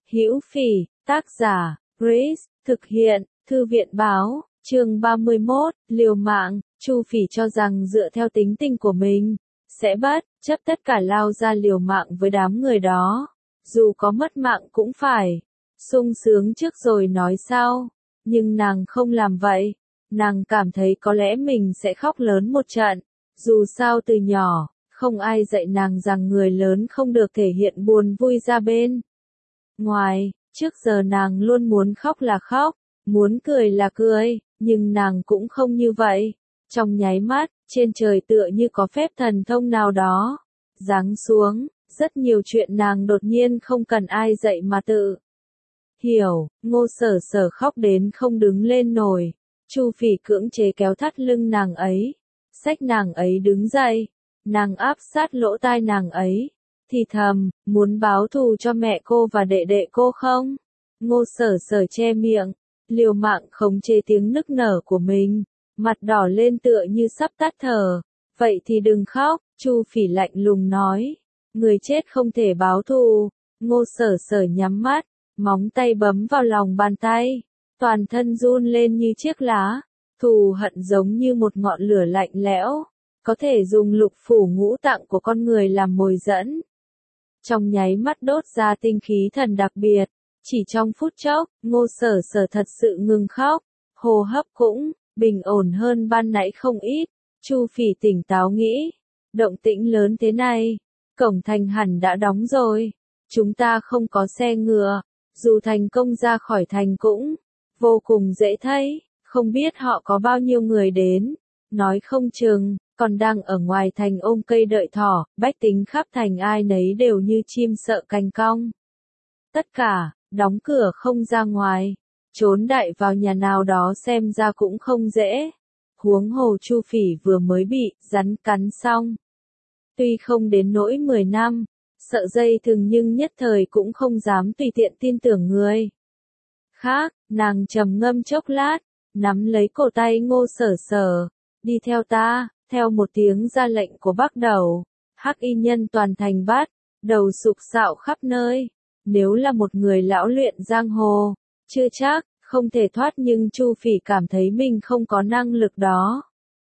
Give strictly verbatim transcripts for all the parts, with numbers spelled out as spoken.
Hữu Phỉ, tác giả, Grace, thực hiện, Thư viện báo, chương ba mươi mốt, liều mạng, Chu Phỉ cho rằng dựa theo tính tình của mình, sẽ bất chấp tất cả lao ra liều mạng với đám người đó, dù có mất mạng cũng phải, sung sướng trước rồi nói sau, nhưng nàng không làm vậy, nàng cảm thấy có lẽ mình sẽ khóc lớn một trận, dù sao từ nhỏ, không ai dạy nàng rằng người lớn không được thể hiện buồn vui ra bên ngoài, trước giờ nàng luôn muốn khóc là khóc, muốn cười là cười, nhưng nàng cũng không như vậy. Trong nháy mắt, trên trời tựa như có phép thần thông nào đó, giáng xuống, rất nhiều chuyện nàng đột nhiên không cần ai dạy mà tự hiểu, Ngô Sở Sở khóc đến không đứng lên nổi, Chu Phỉ cưỡng chế kéo thắt lưng nàng ấy, xách nàng ấy đứng dậy, nàng áp sát lỗ tai nàng ấy, thì thầm, muốn báo thù cho mẹ cô và đệ đệ cô không? Ngô Sở Sở che miệng, liều mạng khống chế tiếng nức nở của mình, mặt đỏ lên tựa như sắp tắt thở, vậy thì đừng khóc, Chu Phỉ lạnh lùng nói, người chết không thể báo thù, Ngô Sở Sở nhắm mắt, móng tay bấm vào lòng bàn tay, toàn thân run lên như chiếc lá, thù hận giống như một ngọn lửa lạnh lẽo, có thể dùng lục phủ ngũ tạng của con người làm mồi dẫn. Trong nháy mắt đốt ra tinh khí thần đặc biệt, chỉ trong phút chốc, Ngô Sở Sở thật sự ngừng khóc, hô hấp cũng bình ổn hơn ban nãy không ít. Chu Phỉ tỉnh táo nghĩ, động tĩnh lớn thế này, cổng thành hẳn đã đóng rồi, chúng ta không có xe ngựa, dù thành công ra khỏi thành cũng vô cùng dễ thấy, không biết họ có bao nhiêu người đến, nói không chừng còn đang ở ngoài thành ôm cây đợi thỏ, bách tính khắp thành ai nấy đều như chim sợ cành cong. Tất cả, đóng cửa không ra ngoài, trốn đại vào nhà nào đó xem ra cũng không dễ. Huống hồ Chu Phỉ vừa mới bị rắn cắn xong. Tuy không đến nỗi mười năm, sợ dây thừng nhưng nhất thời cũng không dám tùy tiện tin tưởng người khác, nàng trầm ngâm chốc lát, nắm lấy cổ tay Ngô Sở Sở, đi theo ta. Theo một tiếng ra lệnh của Bắc Đầu, hắc y nhân toàn thành bắt đầu sục sạo khắp nơi. Nếu là một người lão luyện giang hồ, chưa chắc, không thể thoát nhưng Chu Phỉ cảm thấy mình không có năng lực đó.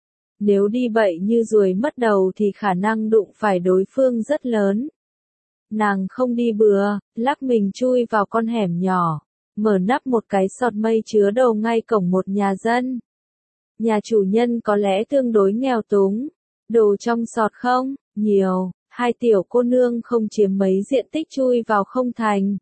Nếu đi bậy như ruồi mất đầu thì khả năng đụng phải đối phương rất lớn. Nàng không đi bừa, lắc mình chui vào con hẻm nhỏ, mở nắp một cái sọt mây chứa đồ ngay cổng một nhà dân. Nhà chủ nhân có lẽ tương đối nghèo túng, đồ trong sọt không nhiều, hai tiểu cô nương không chiếm mấy diện tích chui vào không thành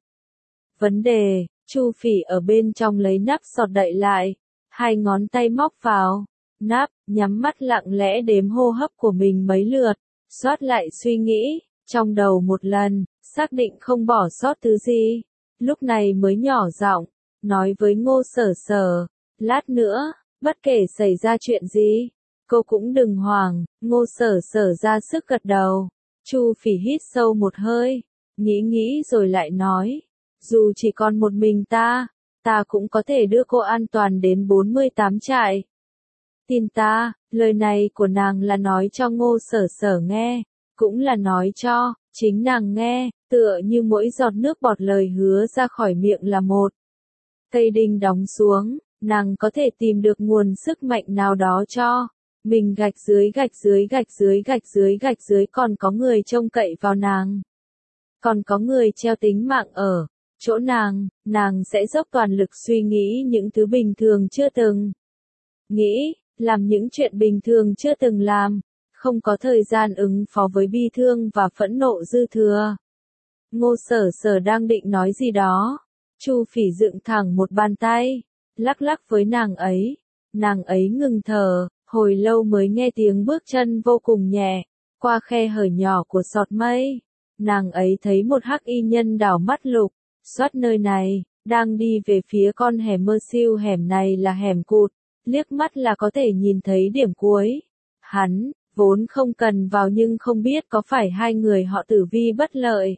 vấn đề. Chu Phỉ ở bên trong lấy nắp sọt đậy lại, hai ngón tay móc vào nắp, nhắm mắt lặng lẽ đếm hô hấp của mình mấy lượt, soát lại suy nghĩ trong đầu một lần, xác định không bỏ sót thứ gì, lúc này mới nhỏ giọng nói với Ngô Sở Sở, lát nữa, bất kể xảy ra chuyện gì, cô cũng đừng hoảng. Ngô Sở Sở ra sức gật đầu. Chu Phỉ hít sâu một hơi, nghĩ nghĩ rồi lại nói, dù chỉ còn một mình ta, ta cũng có thể đưa cô an toàn đến bốn mươi tám trại. Tin ta, lời này của nàng là nói cho Ngô Sở Sở nghe, cũng là nói cho chính nàng nghe, tựa như mỗi giọt nước bọt lời hứa ra khỏi miệng là một cây đinh đóng xuống. Nàng có thể tìm được nguồn sức mạnh nào đó cho mình gạch dưới gạch dưới gạch dưới gạch dưới gạch dưới còn có người trông cậy vào nàng. Còn có người treo tính mạng ở chỗ nàng, nàng sẽ dốc toàn lực suy nghĩ những thứ bình thường chưa từng nghĩ, làm những chuyện bình thường chưa từng làm, không có thời gian ứng phó với bi thương và phẫn nộ dư thừa. Ngô Sở Sở đang định nói gì đó, Chu Phỉ dựng thẳng một bàn tay, lắc lắc với nàng ấy, nàng ấy ngừng thở, hồi lâu mới nghe tiếng bước chân vô cùng nhẹ, qua khe hở nhỏ của sọt mây, nàng ấy thấy một hắc y nhân đảo mắt lục, soát nơi này, đang đi về phía con hẻm mơ siêu, hẻm này là hẻm cụt, liếc mắt là có thể nhìn thấy điểm cuối. Hắn, vốn không cần vào nhưng không biết có phải hai người họ tử vi bất lợi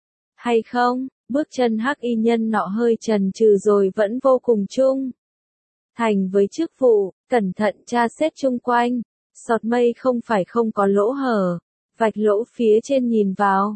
hay không, bước chân hắc y nhân nọ hơi chần chừ rồi vẫn vô cùng trung thành với chức vụ, cẩn thận tra xét chung quanh, sọt mây không phải không có lỗ hở, vạch lỗ phía trên nhìn vào,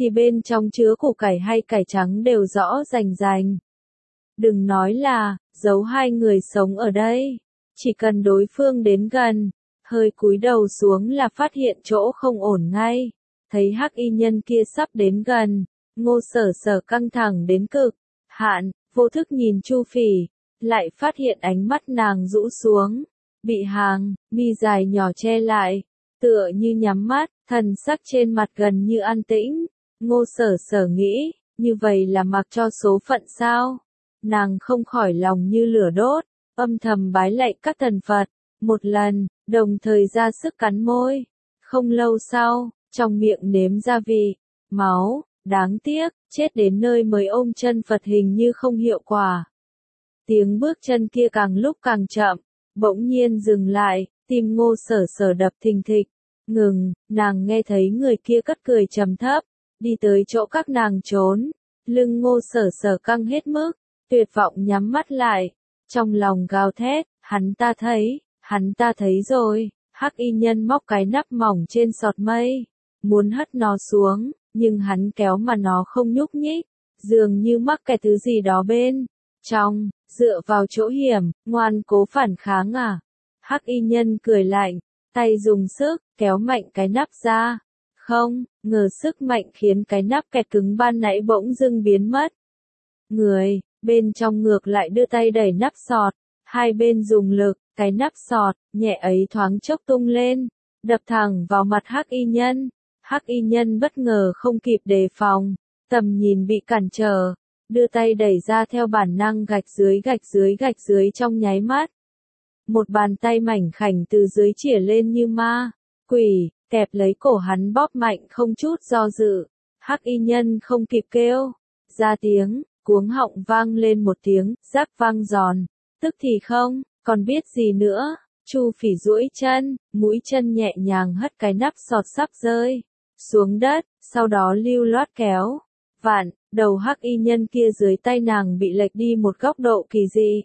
thì bên trong chứa củ cải hay cải trắng đều rõ rành rành. Đừng nói là, giấu hai người sống ở đây. Chỉ cần đối phương đến gần, hơi cúi đầu xuống là phát hiện chỗ không ổn ngay. Thấy hắc y nhân kia sắp đến gần, Ngô Sở Sở căng thẳng đến cực hạn, vô thức nhìn Chu Phỉ, lại phát hiện ánh mắt nàng rũ xuống, bị hàng mi dài nhỏ che lại, tựa như nhắm mắt, thần sắc trên mặt gần như an tĩnh. Ngô Sở Sở nghĩ, như vậy là mặc cho số phận sao? Nàng không khỏi lòng như lửa đốt, âm thầm bái lạy các thần Phật, một lần, đồng thời ra sức cắn môi. Không lâu sau, trong miệng nếm gia vị, máu, đáng tiếc, chết đến nơi mới ôm chân Phật hình như không hiệu quả. Tiếng bước chân kia càng lúc càng chậm, bỗng nhiên dừng lại, tim Ngô Sở Sở đập thình thịch. Ngừng, nàng nghe thấy người kia cất cười trầm thấp, đi tới chỗ các nàng trốn. Lưng Ngô Sở Sở căng hết mức, tuyệt vọng nhắm mắt lại, trong lòng gào thét, hắn ta thấy, hắn ta thấy rồi. Hắc y nhân móc cái nắp mỏng trên sọt mây, muốn hất nó xuống, nhưng hắn kéo mà nó không nhúc nhích, dường như mắc cái thứ gì đó bên trong, dựa vào chỗ hiểm, ngoan cố phản kháng à. Hắc y nhân cười lạnh, tay dùng sức, kéo mạnh cái nắp ra. Không, ngờ sức mạnh khiến cái nắp kẹt cứng ban nãy bỗng dưng biến mất. Người, bên trong ngược lại đưa tay đẩy nắp sọt, hai bên dùng lực, cái nắp sọt, nhẹ ấy thoáng chốc tung lên, đập thẳng vào mặt hắc y nhân. Hắc y nhân bất ngờ không kịp đề phòng, tầm nhìn bị cản trở, đưa tay đẩy ra theo bản năng gạch dưới gạch dưới gạch dưới trong nháy mắt. Một bàn tay mảnh khảnh từ dưới chĩa lên như ma quỷ, kẹp lấy cổ hắn bóp mạnh không chút do dự. Hắc y nhân không kịp kêu ra tiếng, cuống họng vang lên một tiếng, rắc vang giòn, tức thì không còn biết gì nữa. Chu Phỉ duỗi chân, mũi chân nhẹ nhàng hất cái nắp sọt sắp rơi xuống đất, sau đó lưu loát kéo vặn, đầu hắc y nhân kia dưới tay nàng bị lệch đi một góc độ kỳ dị.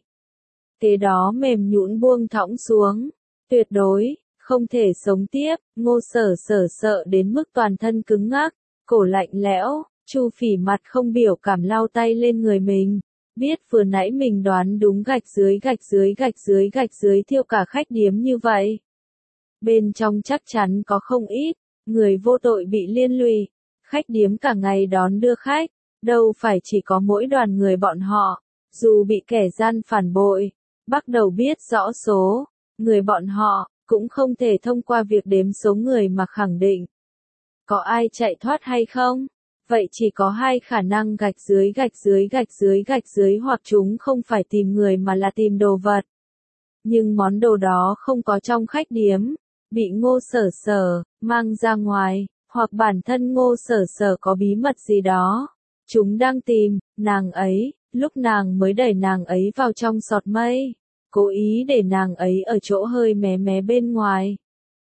Kế đó mềm nhũn buông thõng xuống, tuyệt đối không thể sống tiếp. Ngô Sở Sở sợ đến mức toàn thân cứng ngắc, cổ lạnh lẽo. Chu Phỉ mặt không biểu cảm lau tay lên người mình, biết vừa nãy mình đoán đúng, gạch dưới gạch dưới gạch dưới gạch dưới thiêu cả khách điếm như vậy. Bên trong chắc chắn có không ít người vô tội bị liên lụy. Khách điếm cả ngày đón đưa khách, đâu phải chỉ có mỗi đoàn người bọn họ. Dù bị kẻ gian phản bội, bắt đầu biết rõ số người bọn họ, cũng không thể thông qua việc đếm số người mà khẳng định có ai chạy thoát hay không. Vậy chỉ có hai khả năng, gạch dưới gạch dưới gạch dưới gạch dưới, hoặc chúng không phải tìm người mà là tìm đồ vật. Nhưng món đồ đó không có trong khách điếm, bị Ngô Sở Sở mang ra ngoài, hoặc bản thân Ngô Sở Sở có bí mật gì đó. Chúng đang tìm nàng ấy, lúc nàng mới đẩy nàng ấy vào trong sọt mây, cố ý để nàng ấy ở chỗ hơi mé mé bên ngoài.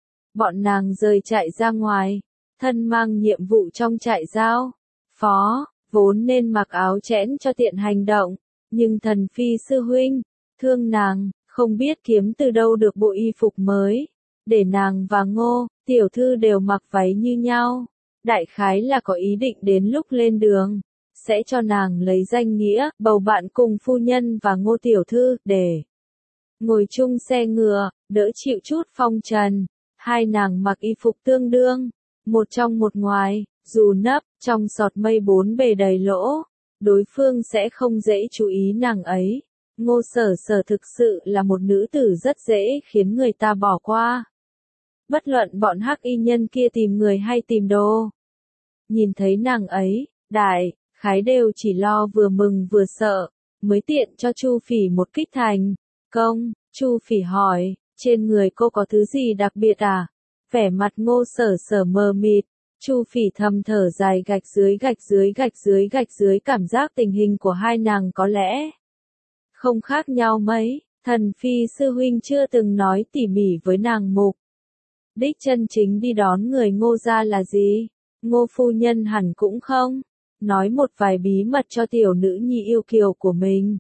Bọn nàng rời chạy ra ngoài, thân mang nhiệm vụ trong trại giao phó, vốn nên mặc áo chẽn cho tiện hành động, nhưng thần phi sư huynh thương nàng, không biết kiếm từ đâu được bộ y phục mới, để nàng và Ngô tiểu thư đều mặc váy như nhau. Đại khái là có ý định đến lúc lên đường sẽ cho nàng lấy danh nghĩa bầu bạn cùng phu nhân và Ngô tiểu thư, để ngồi chung xe ngựa, đỡ chịu chút phong trần. Hai nàng mặc y phục tương đương, một trong một ngoài, dù nấp trong sọt mây bốn bề đầy lỗ, đối phương sẽ không dễ chú ý nàng ấy. Ngô Sở Sở thực sự là một nữ tử rất dễ khiến người ta bỏ qua. Bất luận bọn hắc y nhân kia tìm người hay tìm đồ, nhìn thấy nàng ấy, đại khái đều chỉ lo vừa mừng vừa sợ, mới tiện cho Chu Phỉ một kích thành công. Chu Phỉ hỏi, trên người cô có thứ gì đặc biệt à? Vẻ mặt Ngô Sở Sở mờ mịt. Chu Phỉ thầm thở dài, gạch dưới gạch dưới gạch dưới gạch dưới, cảm giác tình hình của hai nàng có lẽ không khác nhau mấy. Thần phi sư huynh chưa từng nói tỉ mỉ với nàng mục đích chân chính đi đón người Ngô gia là gì. Ngô phu nhân hẳn cũng không nói một vài bí mật cho tiểu nữ nhi yêu kiều của mình.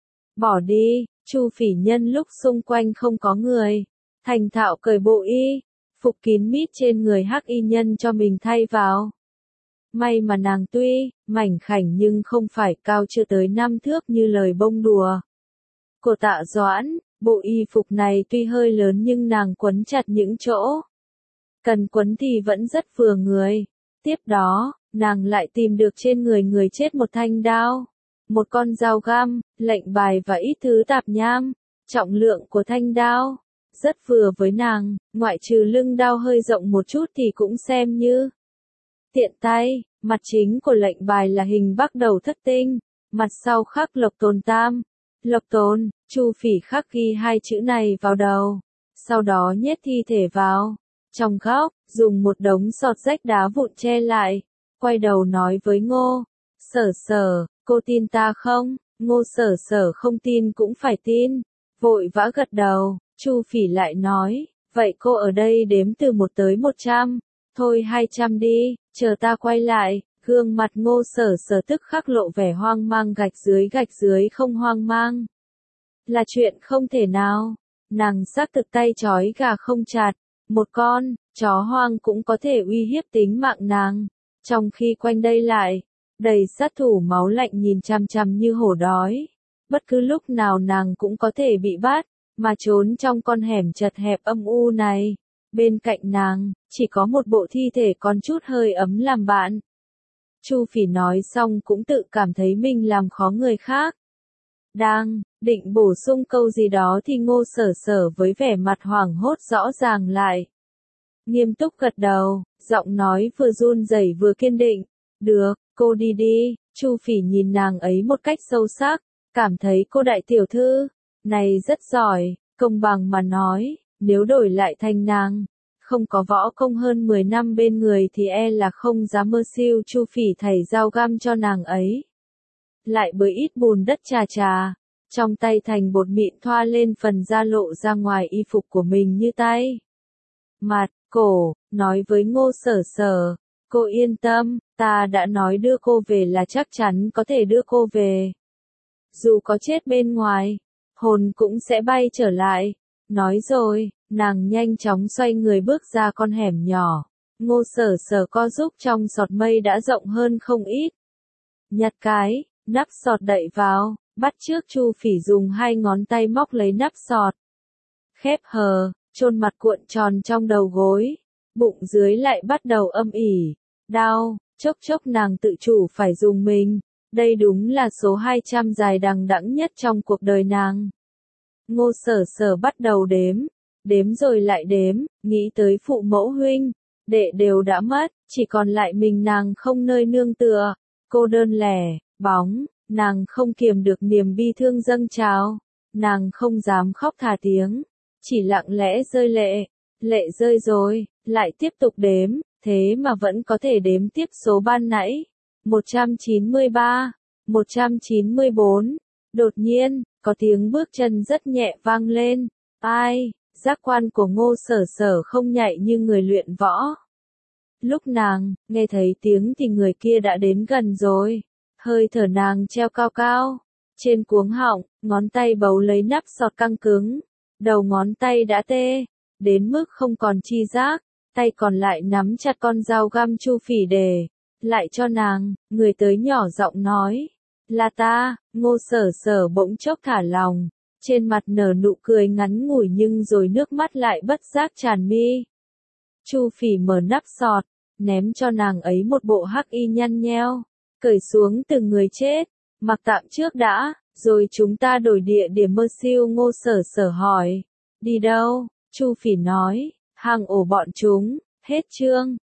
Bỏ đi. Chu Phỉ nhân lúc xung quanh không có người, thành thạo cởi bộ y phục kín mít trên người hắc y nhân cho mình thay vào. May mà nàng tuy mảnh khảnh nhưng không phải cao chưa tới năm thước như lời bông đùa của Tạ Doãn. Bộ y phục này tuy hơi lớn nhưng nàng quấn chặt những chỗ cần quấn thì vẫn rất vừa người. Tiếp đó, nàng lại tìm được trên người người chết một thanh đao, một con dao găm, lệnh bài và ít thứ tạp nham. Trọng lượng của thanh đao rất vừa với nàng, ngoại trừ lưng đao hơi rộng một chút thì cũng xem như tiện tay. Mặt chính của lệnh bài là hình bắc đầu thất tinh, mặt sau khắc Lộc Tồn Tam. Lộc Tồn, Chu Phỉ khắc ghi hai chữ này vào đầu, sau đó nhét thi thể vào trong góc, dùng một đống sọt rách đá vụn che lại, quay đầu nói với Ngô Sở Sở, cô tin ta không? Ngô Sở Sở không tin cũng phải tin, vội vã gật đầu. Chu Phỉ lại nói, vậy cô ở đây đếm từ một tới một trăm, thôi hai trăm đi, chờ ta quay lại. Gương mặt Ngô Sở Sở tức khắc lộ vẻ hoang mang, gạch dưới gạch dưới không hoang mang là chuyện không thể nào. Nàng xác thực tay trói gà không chặt, một con chó hoang cũng có thể uy hiếp tính mạng nàng, trong khi quanh đây lại đầy sát thủ máu lạnh nhìn chằm chằm như hổ đói. Bất cứ lúc nào nàng cũng có thể bị bắt, mà trốn trong con hẻm chật hẹp âm u này. Bên cạnh nàng, chỉ có một bộ thi thể còn chút hơi ấm làm bạn. Chu Phỉ nói xong cũng tự cảm thấy mình làm khó người khác. Đang định bổ sung câu gì đó thì Ngô Sở Sở với vẻ mặt hoảng hốt rõ ràng lại nghiêm túc gật đầu, giọng nói vừa run rẩy vừa kiên định. Được, cô đi đi. Chu Phỉ nhìn nàng ấy một cách sâu sắc, cảm thấy cô đại tiểu thư này rất giỏi. Công bằng mà nói, nếu đổi lại thành nàng, không có võ công hơn mười năm bên người thì e là không dám mơ siêu. Chu Phỉ thảy dao găm cho nàng ấy, lại bới ít bùn đất trà trà, trong tay thành bột mịn thoa lên phần da lộ ra ngoài y phục của mình như tay, mặt, cổ, nói với Ngô Sở Sở, cô yên tâm, ta đã nói đưa cô về là chắc chắn có thể đưa cô về. Dù có chết bên ngoài, hồn cũng sẽ bay trở lại. Nói rồi, nàng nhanh chóng xoay người bước ra con hẻm nhỏ. Ngô Sở Sở co giúp trong sọt mây đã rộng hơn không ít. Nhặt cái nắp sọt đậy vào, bắt trước Chu Phỉ dùng hai ngón tay móc lấy nắp sọt, khép hờ, chôn mặt cuộn tròn trong đầu gối, bụng dưới lại bắt đầu âm ỉ, đau, chốc chốc nàng tự chủ phải dùng mình. Đây đúng là số hai trăm dài đằng đẵng nhất trong cuộc đời nàng. Ngô Sở Sở bắt đầu đếm, đếm rồi lại đếm, nghĩ tới phụ mẫu huynh đệ đều đã mất, chỉ còn lại mình nàng không nơi nương tựa, cô đơn lẻ, bóng. Nàng không kiềm được niềm bi thương dâng trào, nàng không dám khóc thả tiếng, chỉ lặng lẽ rơi lệ. Lệ rơi rồi, lại tiếp tục đếm, thế mà vẫn có thể đếm tiếp số ban nãy. một trăm chín mươi ba, một trăm chín mươi bốn. Đột nhiên, có tiếng bước chân rất nhẹ vang lên. Ai? Giác quan của Ngô Sở Sở không nhạy như người luyện võ. Lúc nàng nghe thấy tiếng thì người kia đã đến gần rồi. Hơi thở nàng treo cao cao trên cuống họng, ngón tay bấu lấy nắp sọt căng cứng, đầu ngón tay đã tê đến mức không còn chi giác, tay còn lại nắm chặt con dao găm Chu Phỉ để lại cho nàng. Người tới nhỏ giọng nói, là ta. Ngô Sở Sở bỗng chốc thả lòng, trên mặt nở nụ cười ngắn ngủi nhưng rồi nước mắt lại bất giác tràn mi. Chu Phỉ mở nắp sọt, ném cho nàng ấy một bộ hắc y nhăn nheo, cởi xuống từ người chết, mặc tạm trước đã, rồi chúng ta đổi địa điểm mơ siêu. Ngô Sở Sở hỏi, đi đâu? Chu Phỉ nói, hang ổ bọn chúng. Hết chương.